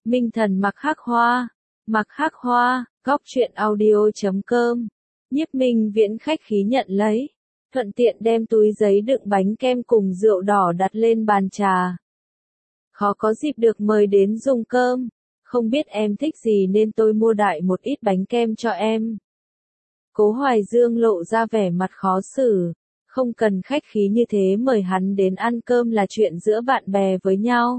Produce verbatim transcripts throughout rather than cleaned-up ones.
Minh Thần mặc Hắc Hoa, mặc Hắc Hoa, góc truyện audio chấm com. Nhiếp Minh Viễn khách khí nhận lấy, thuận tiện đem túi giấy đựng bánh kem cùng rượu đỏ đặt lên bàn trà. Khó có dịp được mời đến dùng cơm, không biết em thích gì nên tôi mua đại một ít bánh kem cho em. Cố Hoài Dương lộ ra vẻ mặt khó xử, không cần khách khí như thế, mời hắn đến ăn cơm là chuyện giữa bạn bè với nhau.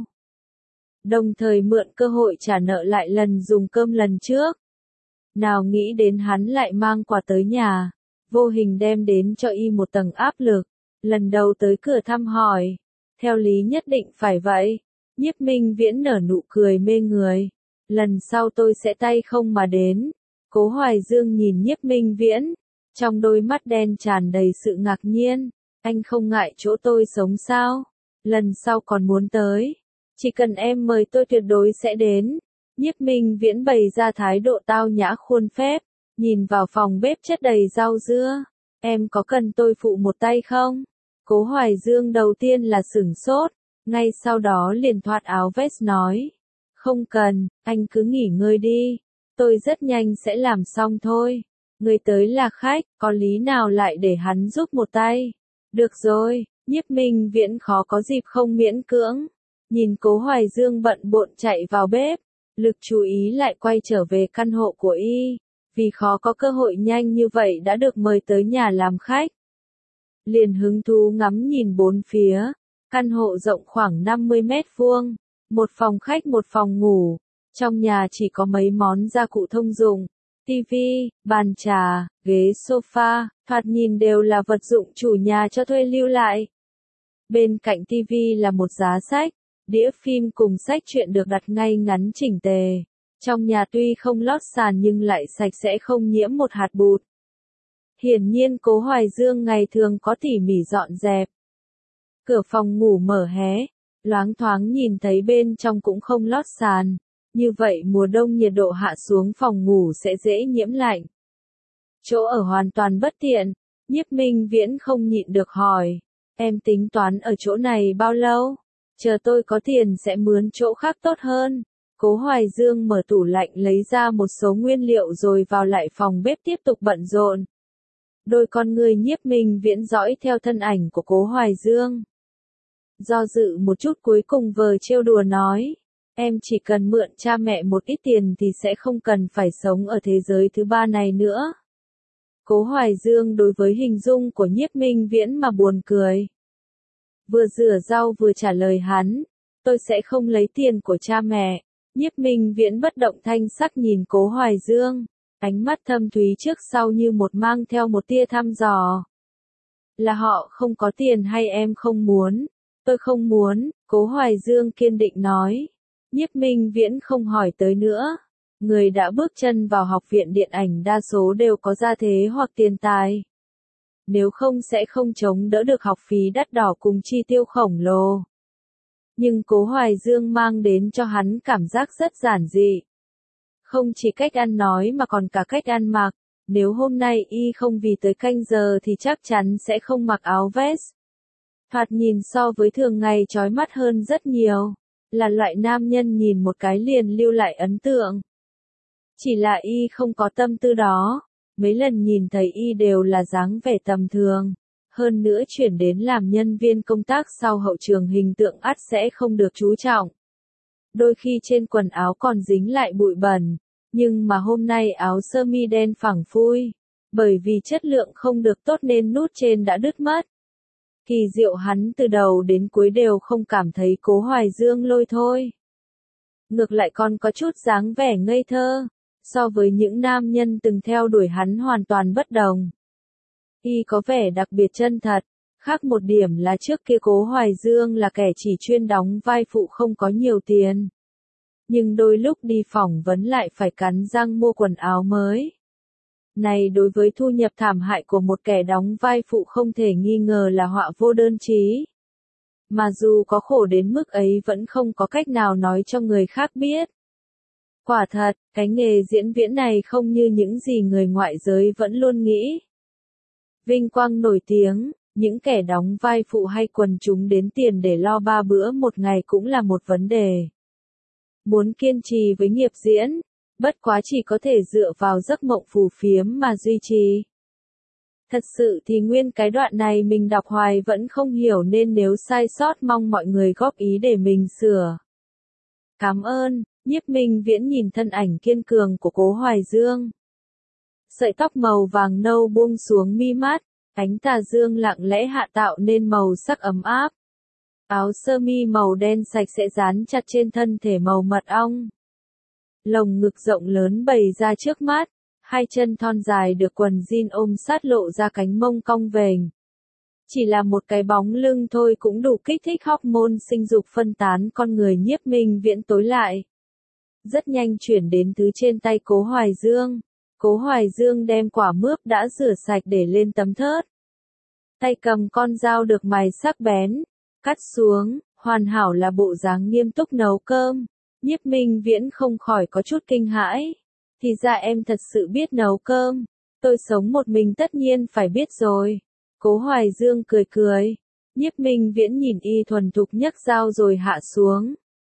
Đồng thời mượn cơ hội trả nợ lại lần dùng cơm lần trước. Nào nghĩ đến hắn lại mang quà tới nhà, vô hình đem đến cho y một tầng áp lực. Lần đầu tới cửa thăm hỏi, theo lý nhất định phải vậy. Nhiếp Minh Viễn nở nụ cười mê người. Lần sau tôi sẽ tay không mà đến. Cố Hoài Dương nhìn Nhiếp Minh Viễn, trong đôi mắt đen tràn đầy sự ngạc nhiên. Anh không ngại chỗ tôi sống sao? Lần sau còn muốn tới. Chỉ cần em mời tôi tuyệt đối sẽ đến. Nhiếp Minh Viễn bày ra thái độ tao nhã khuôn phép, nhìn vào phòng bếp chất đầy rau dưa. Em có cần tôi phụ một tay không? Cố Hoài Dương đầu tiên là sửng sốt, ngay sau đó liền thoát áo vest nói. Không cần, anh cứ nghỉ ngơi đi. Tôi rất nhanh sẽ làm xong thôi. Người tới là khách, có lý nào lại để hắn giúp một tay? Được rồi, Nhiếp Minh Viễn khó có dịp không miễn cưỡng. Nhìn Cố Hoài Dương bận bộn chạy vào bếp, lực chú ý lại quay trở về căn hộ của y, vì khó có cơ hội nhanh như vậy đã được mời tới nhà làm khách. Liền hứng thú ngắm nhìn bốn phía, căn hộ rộng khoảng năm mươi mét vuông, một phòng khách một phòng ngủ, trong nhà chỉ có mấy món gia cụ thông dụng, tivi, bàn trà, ghế sofa, thoạt nhìn đều là vật dụng chủ nhà cho thuê lưu lại. Bên cạnh tivi là một giá sách, đĩa phim cùng sách truyện được đặt ngay ngắn chỉnh tề. Trong nhà tuy không lót sàn nhưng lại sạch sẽ không nhiễm một hạt bụt. Hiển nhiên Cố Hoài Dương ngày thường có tỉ mỉ dọn dẹp. Cửa phòng ngủ mở hé, loáng thoáng nhìn thấy bên trong cũng không lót sàn. Như vậy mùa đông nhiệt độ hạ xuống phòng ngủ sẽ dễ nhiễm lạnh. Chỗ ở hoàn toàn bất tiện, Nhiếp Minh Viễn không nhịn được hỏi. Em tính toán ở chỗ này bao lâu? Chờ tôi có tiền sẽ mướn chỗ khác tốt hơn. Cố Hoài Dương mở tủ lạnh lấy ra một số nguyên liệu rồi vào lại phòng bếp tiếp tục bận rộn. Đôi con người Nhiếp Minh Viễn dõi theo thân ảnh của Cố Hoài Dương. Do dự một chút cuối cùng vờ trêu đùa nói. Em chỉ cần mượn cha mẹ một ít tiền thì sẽ không cần phải sống ở thế giới thứ ba này nữa. Cố Hoài Dương đối với hình dung của Nhiếp Minh Viễn mà buồn cười. Vừa rửa rau vừa trả lời hắn, tôi sẽ không lấy tiền của cha mẹ. Nhiếp Minh Viễn bất động thanh sắc nhìn Cố Hoài Dương, ánh mắt thâm thúy trước sau như một mang theo một tia thăm dò. Là họ không có tiền hay em không muốn? Tôi không muốn, Cố Hoài Dương kiên định nói. Nhiếp Minh Viễn không hỏi tới nữa. Người đã bước chân vào học viện điện ảnh đa số đều có gia thế hoặc tiền tài. Nếu không sẽ không chống đỡ được học phí đắt đỏ cùng chi tiêu khổng lồ. Nhưng Cố Hoài Dương mang đến cho hắn cảm giác rất giản dị. Không chỉ cách ăn nói mà còn cả cách ăn mặc. Nếu hôm nay y không vì tới canh giờ thì chắc chắn sẽ không mặc áo vest. Thoạt nhìn so với thường ngày chói mắt hơn rất nhiều. Là loại nam nhân nhìn một cái liền lưu lại ấn tượng. Chỉ là y không có tâm tư đó. Mấy lần nhìn thấy y đều là dáng vẻ tầm thường. Hơn nữa chuyển đến làm nhân viên công tác sau hậu trường hình tượng ắt sẽ không được chú trọng. Đôi khi trên quần áo còn dính lại bụi bẩn. Nhưng mà hôm nay áo sơ mi đen phẳng phui. Bởi vì chất lượng không được tốt nên nút trên đã đứt mất. Kỳ diệu hắn từ đầu đến cuối đều không cảm thấy Cố Hoài Dương lôi thôi. Ngược lại còn có chút dáng vẻ ngây thơ. So với những nam nhân từng theo đuổi hắn hoàn toàn bất đồng. Y có vẻ đặc biệt chân thật. Khác một điểm là trước kia Cố Hoài Dương là kẻ chỉ chuyên đóng vai phụ không có nhiều tiền. Nhưng đôi lúc đi phỏng vấn lại phải cắn răng mua quần áo mới. Này đối với thu nhập thảm hại của một kẻ đóng vai phụ không thể nghi ngờ là họa vô đơn chí. Mà dù có khổ đến mức ấy vẫn không có cách nào nói cho người khác biết. Quả thật, cái nghề diễn viễn này không như những gì người ngoại giới vẫn luôn nghĩ. Vinh quang nổi tiếng, những kẻ đóng vai phụ hay quần chúng đến tiền để lo ba bữa một ngày cũng là một vấn đề. muốn kiên trì với nghiệp diễn, bất quá chỉ có thể dựa vào giấc mộng phù phiếm mà duy trì. Thật sự thì nguyên cái đoạn này mình đọc hoài vẫn không hiểu nên nếu sai sót mong mọi người góp ý để mình sửa. Cảm ơn, Nhiếp Minh Viễn nhìn thân ảnh kiên cường của Cố Hoài Dương. Sợi tóc màu vàng nâu buông xuống mi mắt, ánh tà dương lặng lẽ hạ tạo nên màu sắc ấm áp. Áo sơ mi màu đen sạch sẽ dán chặt trên thân thể màu mật ong. Lồng ngực rộng lớn bày ra trước mắt, hai chân thon dài được quần jean ôm sát lộ ra cánh mông cong vềnh. Chỉ là một cái bóng lưng thôi cũng đủ kích thích hormone sinh dục phân tán con người Nhiếp Minh Viễn tối lại. Rất nhanh chuyển đến thứ trên tay Cố Hoài Dương. Cố Hoài Dương đem quả mướp đã rửa sạch để lên tấm thớt. Tay cầm con dao được mài sắc bén, cắt xuống, hoàn hảo là bộ dáng nghiêm túc nấu cơm. Nhiếp Minh Viễn không khỏi có chút kinh hãi. Thì ra em thật sự biết nấu cơm. Tôi sống một mình tất nhiên phải biết rồi. Cố Hoài Dương cười cười. Nhiếp Minh Viễn nhìn y thuần thục nhấc dao rồi hạ xuống.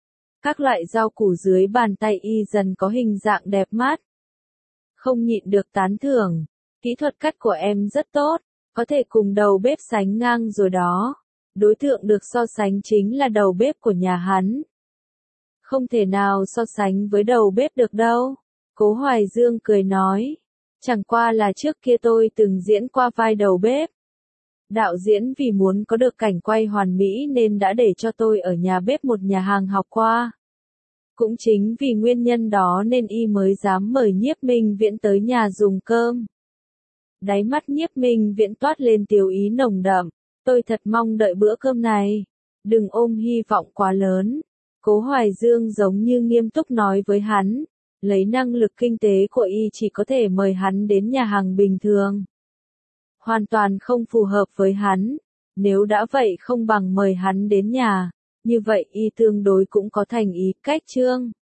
Các loại rau củ dưới bàn tay y dần có hình dạng đẹp mắt. Không nhịn được tán thưởng. Kỹ thuật cắt của em rất tốt, có thể cùng đầu bếp sánh ngang rồi đó. Đối tượng được so sánh chính là đầu bếp của nhà hắn. Không thể nào so sánh với đầu bếp được đâu. Cố Hoài Dương cười nói. Chẳng qua là trước kia tôi từng diễn qua vai đầu bếp. Đạo diễn vì muốn có được cảnh quay hoàn mỹ nên đã để cho tôi ở nhà bếp một nhà hàng học qua. Cũng chính vì nguyên nhân đó nên y mới dám mời Nhiếp Minh Viễn tới nhà dùng cơm. Đáy mắt Nhiếp Minh Viễn toát lên tiêu ý nồng đậm. Tôi thật mong đợi bữa cơm này. Đừng ôm hy vọng quá lớn. Cố Hoài Dương giống như nghiêm túc nói với hắn. Lấy năng lực kinh tế của y chỉ có thể mời hắn đến nhà hàng bình thường. Hoàn toàn không phù hợp với hắn. Nếu đã vậy không bằng mời hắn đến nhà. Như vậy y tương đối cũng có thành ý cách chương.